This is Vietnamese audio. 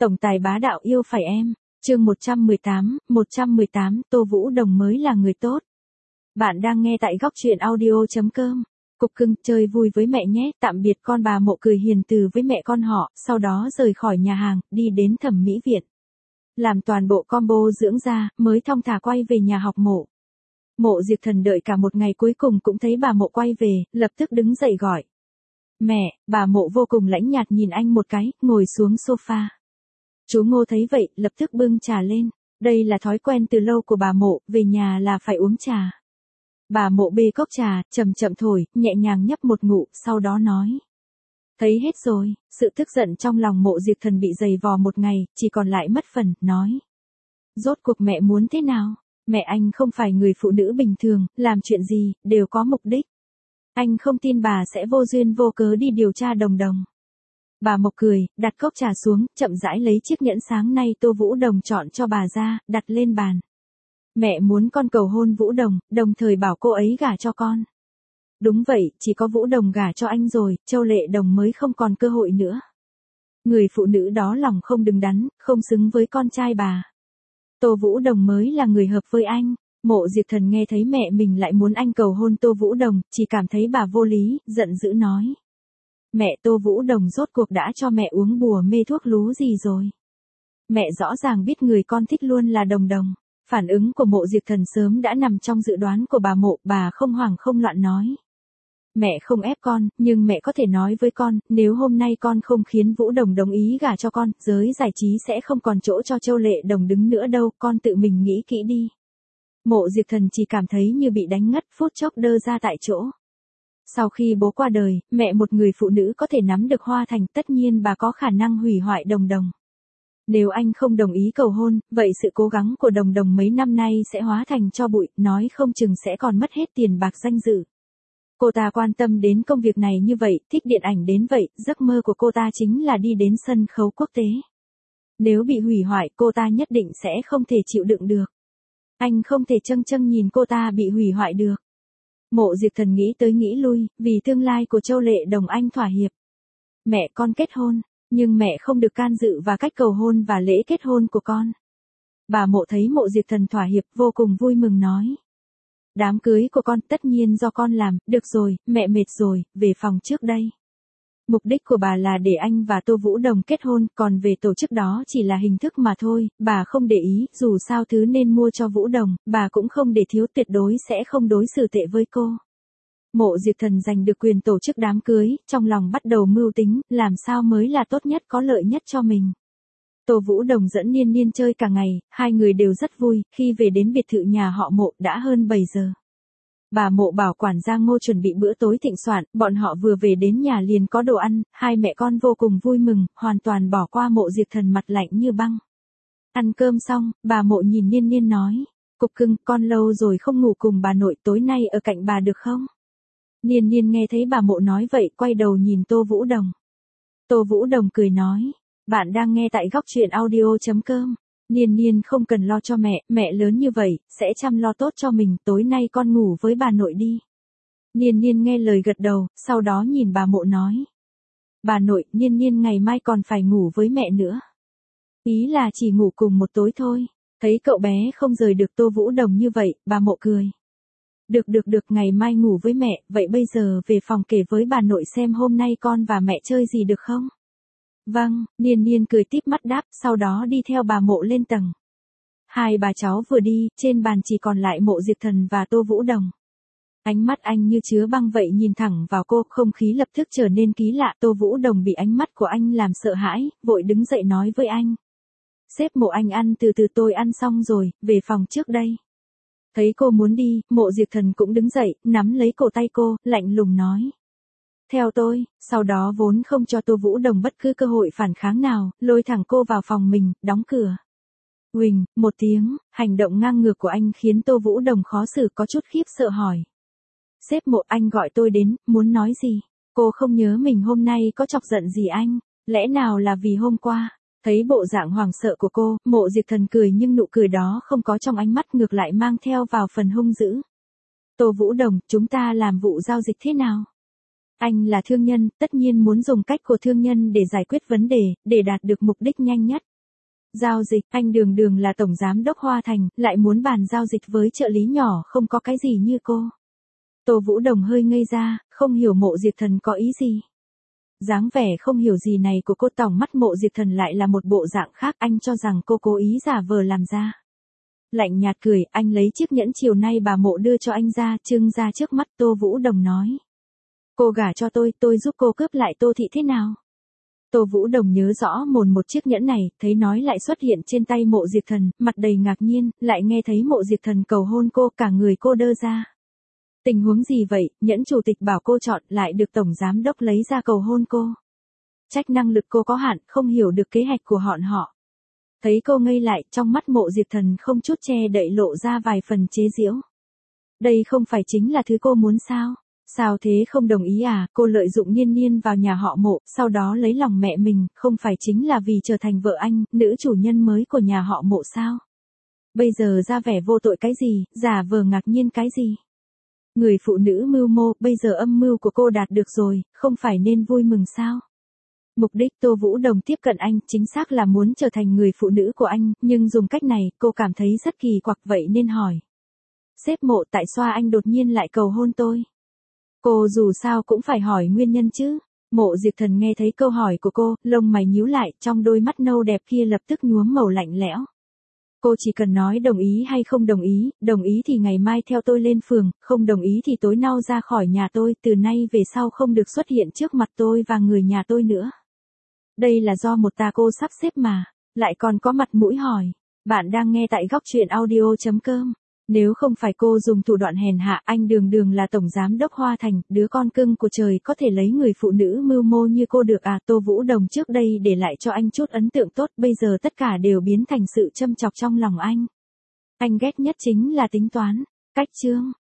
Tổng tài bá đạo yêu phải em. Chương 118, Tô Vũ Đồng mới là người tốt. Bạn đang nghe tại góc truyện audio.com. Cục cưng, chơi vui với mẹ nhé. Tạm biệt con. Bà Mộ cười hiền từ với mẹ con họ, sau đó rời khỏi nhà hàng, đi đến thẩm mỹ viện. Làm toàn bộ combo dưỡng da, mới thong thả quay về nhà học Mộ. Mộ Diệp Thần đợi cả một ngày cuối cùng cũng thấy bà Mộ quay về, lập tức đứng dậy gọi. Mẹ. Bà Mộ vô cùng lãnh nhạt nhìn anh một cái, ngồi xuống sofa. Chú Ngô thấy vậy, lập tức bưng trà lên. Đây là thói quen từ lâu của bà Mộ, về nhà là phải uống trà. Bà Mộ bê cốc trà, chậm chậm thổi, nhẹ nhàng nhấp một ngụm, sau đó nói. Thấy hết rồi, sự tức giận trong lòng Mộ Diệp Thần bị dày vò một ngày, chỉ còn lại mất phần, nói. Rốt cuộc mẹ muốn thế nào? Mẹ anh không phải người phụ nữ bình thường, làm chuyện gì, đều có mục đích. Anh không tin bà sẽ vô duyên vô cớ đi điều tra Đồng Đồng. Bà Mộc cười, đặt cốc trà xuống, chậm rãi lấy chiếc nhẫn sáng nay Tô Vũ Đồng chọn cho bà ra, đặt lên bàn. Mẹ muốn con cầu hôn Vũ Đồng, đồng thời bảo cô ấy gả cho con. Đúng vậy, chỉ có Vũ Đồng gả cho anh rồi, Châu Lệ Đồng mới không còn cơ hội nữa. Người phụ nữ đó lòng không đứng đắn, không xứng với con trai bà. Tô Vũ Đồng mới là người hợp với anh. Mộ Diệp Thần nghe thấy mẹ mình lại muốn anh cầu hôn Tô Vũ Đồng, chỉ cảm thấy bà vô lý, giận dữ nói. Mẹ, Tô Vũ Đồng rốt cuộc đã cho mẹ uống bùa mê thuốc lú gì rồi? Mẹ rõ ràng biết người con thích luôn là Đồng Đồng. Phản ứng của Mộ Diệp Thần sớm đã nằm trong dự đoán của bà Mộ, bà không hoảng không loạn nói. Mẹ không ép con, nhưng mẹ có thể nói với con, nếu hôm nay con không khiến Vũ Đồng đồng ý gả cho con, giới giải trí sẽ không còn chỗ cho Châu Lệ Đồng đứng nữa đâu, con tự mình nghĩ kỹ đi. Mộ Diệp Thần chỉ cảm thấy như bị đánh ngất, phút chốc đơ ra tại chỗ. Sau khi bố qua đời, mẹ một người phụ nữ có thể nắm được Hoa Thành, tất nhiên bà có khả năng hủy hoại Đồng Đồng. Nếu anh không đồng ý cầu hôn, vậy sự cố gắng của Đồng Đồng mấy năm nay sẽ hóa thành tro bụi, nói không chừng sẽ còn mất hết tiền bạc danh dự. Cô ta quan tâm đến công việc này như vậy, thích điện ảnh đến vậy, giấc mơ của cô ta chính là đi đến sân khấu quốc tế. Nếu bị hủy hoại, cô ta nhất định sẽ không thể chịu đựng được. Anh không thể châng châng nhìn cô ta bị hủy hoại được. Mộ Diệp Thần nghĩ tới nghĩ lui, vì tương lai của Châu Lệ Đồng anh thỏa hiệp. Mẹ con kết hôn, nhưng mẹ không được can dự vào cách cầu hôn và lễ kết hôn của con. Bà Mộ thấy Mộ Diệp Thần thỏa hiệp vô cùng vui mừng nói. Đám cưới của con tất nhiên do con làm, được rồi, mẹ mệt rồi, về phòng trước đây. Mục đích của bà là để anh và Tô Vũ Đồng kết hôn, còn về tổ chức đó chỉ là hình thức mà thôi, bà không để ý, dù sao thứ nên mua cho Vũ Đồng, bà cũng không để thiếu, tuyệt đối sẽ không đối xử tệ với cô. Mộ Diệp Thần giành được quyền tổ chức đám cưới, trong lòng bắt đầu mưu tính, làm sao mới là tốt nhất có lợi nhất cho mình. Tô Vũ Đồng dẫn Niên Niên chơi cả ngày, hai người đều rất vui, khi về đến biệt thự nhà họ Mộ đã hơn 7 giờ. Bà Mộ bảo quản gia Ngô chuẩn bị bữa tối thịnh soạn, bọn họ vừa về đến nhà liền có đồ ăn, hai mẹ con vô cùng vui mừng, hoàn toàn bỏ qua Mộ Diệp Thần mặt lạnh như băng. Ăn cơm xong, bà Mộ nhìn Niên Niên nói, cục cưng, con lâu rồi không ngủ cùng bà nội, tối nay ở cạnh bà được không? Niên Niên nghe thấy bà Mộ nói vậy, quay đầu nhìn Tô Vũ Đồng. Tô Vũ Đồng cười nói, bạn đang nghe tại góc truyện audio.com. Niên Niên không cần lo cho mẹ lớn như vậy, sẽ chăm lo tốt cho mình, tối nay con ngủ với bà nội đi. Niên Niên nghe lời gật đầu, sau đó nhìn bà Mộ nói. Bà nội, Niên Niên ngày mai còn phải ngủ với mẹ nữa. Ý là chỉ ngủ cùng một tối thôi. Thấy cậu bé không rời được Tô Vũ Đồng như vậy, bà Mộ cười. Được, ngày mai ngủ với mẹ, vậy bây giờ về phòng kể với bà nội xem hôm nay con và mẹ chơi gì được không? Vâng, Niên Niên cười tít mắt đáp, sau đó đi theo bà Mộ lên tầng. Hai bà cháu vừa đi, trên bàn chỉ còn lại Mộ Diệp Thần và Tô Vũ Đồng. Ánh mắt anh như chứa băng vậy nhìn thẳng vào cô, không khí lập tức trở nên kỳ lạ. Tô Vũ Đồng bị ánh mắt của anh làm sợ hãi, vội đứng dậy nói với anh. Sếp Mộ anh ăn từ từ, tôi ăn xong rồi, về phòng trước đây. Thấy cô muốn đi, Mộ Diệp Thần cũng đứng dậy, nắm lấy cổ tay cô, lạnh lùng nói. Theo tôi, sau đó vốn không cho Tô Vũ Đồng bất cứ cơ hội phản kháng nào, lôi thẳng cô vào phòng mình, đóng cửa. Huỳnh, một tiếng, hành động ngang ngược của anh khiến Tô Vũ Đồng khó xử, có chút khiếp sợ hỏi. Sếp Mộ, anh gọi tôi đến, muốn nói gì? Cô không nhớ mình hôm nay có chọc giận gì anh, lẽ nào là vì hôm qua? Thấy bộ dạng hoảng sợ của cô, Mộ Diệp Thần cười nhưng nụ cười đó không có trong ánh mắt, ngược lại mang theo vào phần hung dữ. Tô Vũ Đồng, chúng ta làm vụ giao dịch thế nào? Anh là thương nhân, tất nhiên muốn dùng cách của thương nhân để giải quyết vấn đề, để đạt được mục đích nhanh nhất. Giao dịch, anh Đường Đường là tổng giám đốc Hoa Thành, lại muốn bàn giao dịch với trợ lý nhỏ không có cái gì như cô. Tô Vũ Đồng hơi ngây ra, không hiểu Mộ Diệp Thần có ý gì. Dáng vẻ không hiểu gì này của cô, tỏng mắt Mộ Diệp Thần lại là một bộ dạng khác, anh cho rằng cô cố ý giả vờ làm ra. Lạnh nhạt cười, anh lấy chiếc nhẫn chiều nay bà Mộ đưa cho anh ra, trưng ra trước mắt. Tô Vũ Đồng nói. Cô gả cho tôi giúp cô cướp lại Tô Thị thế nào? Tô Vũ Đồng nhớ rõ một chiếc nhẫn này, thấy nói lại xuất hiện trên tay Mộ Diệp Thần, mặt đầy ngạc nhiên, lại nghe thấy Mộ Diệp Thần cầu hôn cô, cả người cô đơ ra. Tình huống gì vậy, nhẫn chủ tịch bảo cô chọn lại được tổng giám đốc lấy ra cầu hôn cô. Trách năng lực cô có hạn, không hiểu được kế hoạch của họ. Thấy cô ngây lại, trong mắt Mộ Diệp Thần không chút che đậy lộ ra vài phần chế giễu. Đây không phải chính là thứ cô muốn sao? Sao thế, không đồng ý à? Cô lợi dụng Niên Niên vào nhà họ Mộ, sau đó lấy lòng mẹ mình, không phải chính là vì trở thành vợ anh, nữ chủ nhân mới của nhà họ Mộ sao? Bây giờ ra vẻ vô tội cái gì, giả vờ ngạc nhiên cái gì? Người phụ nữ mưu mô, bây giờ âm mưu của cô đạt được rồi, không phải nên vui mừng sao? Mục đích Tô Vũ Đồng tiếp cận anh chính xác là muốn trở thành người phụ nữ của anh, nhưng dùng cách này cô cảm thấy rất kỳ quặc, vậy nên hỏi. Sếp Mộ, tại sao anh đột nhiên lại cầu hôn tôi? Cô dù sao cũng phải hỏi nguyên nhân chứ. Mộ Diệp Thần nghe thấy câu hỏi của cô, lông mày nhíu lại, trong đôi mắt nâu đẹp kia lập tức nhuốm màu lạnh lẽo. Cô chỉ cần nói đồng ý hay không đồng ý thì ngày mai theo tôi lên phường, không đồng ý thì tối nay ra khỏi nhà tôi, từ nay về sau không được xuất hiện trước mặt tôi và người nhà tôi nữa. Đây là do một cô sắp xếp mà, lại còn có mặt mũi hỏi. Bạn đang nghe tại góc truyện audio.com. Nếu không phải cô dùng thủ đoạn hèn hạ, anh Đường Đường là tổng giám đốc Hoa Thành, đứa con cưng của trời có thể lấy người phụ nữ mưu mô như cô được à? Tô Vũ Đồng trước đây để lại cho anh chút ấn tượng tốt, bây giờ tất cả đều biến thành sự châm chọc trong lòng anh. Anh ghét nhất chính là tính toán, cách chương.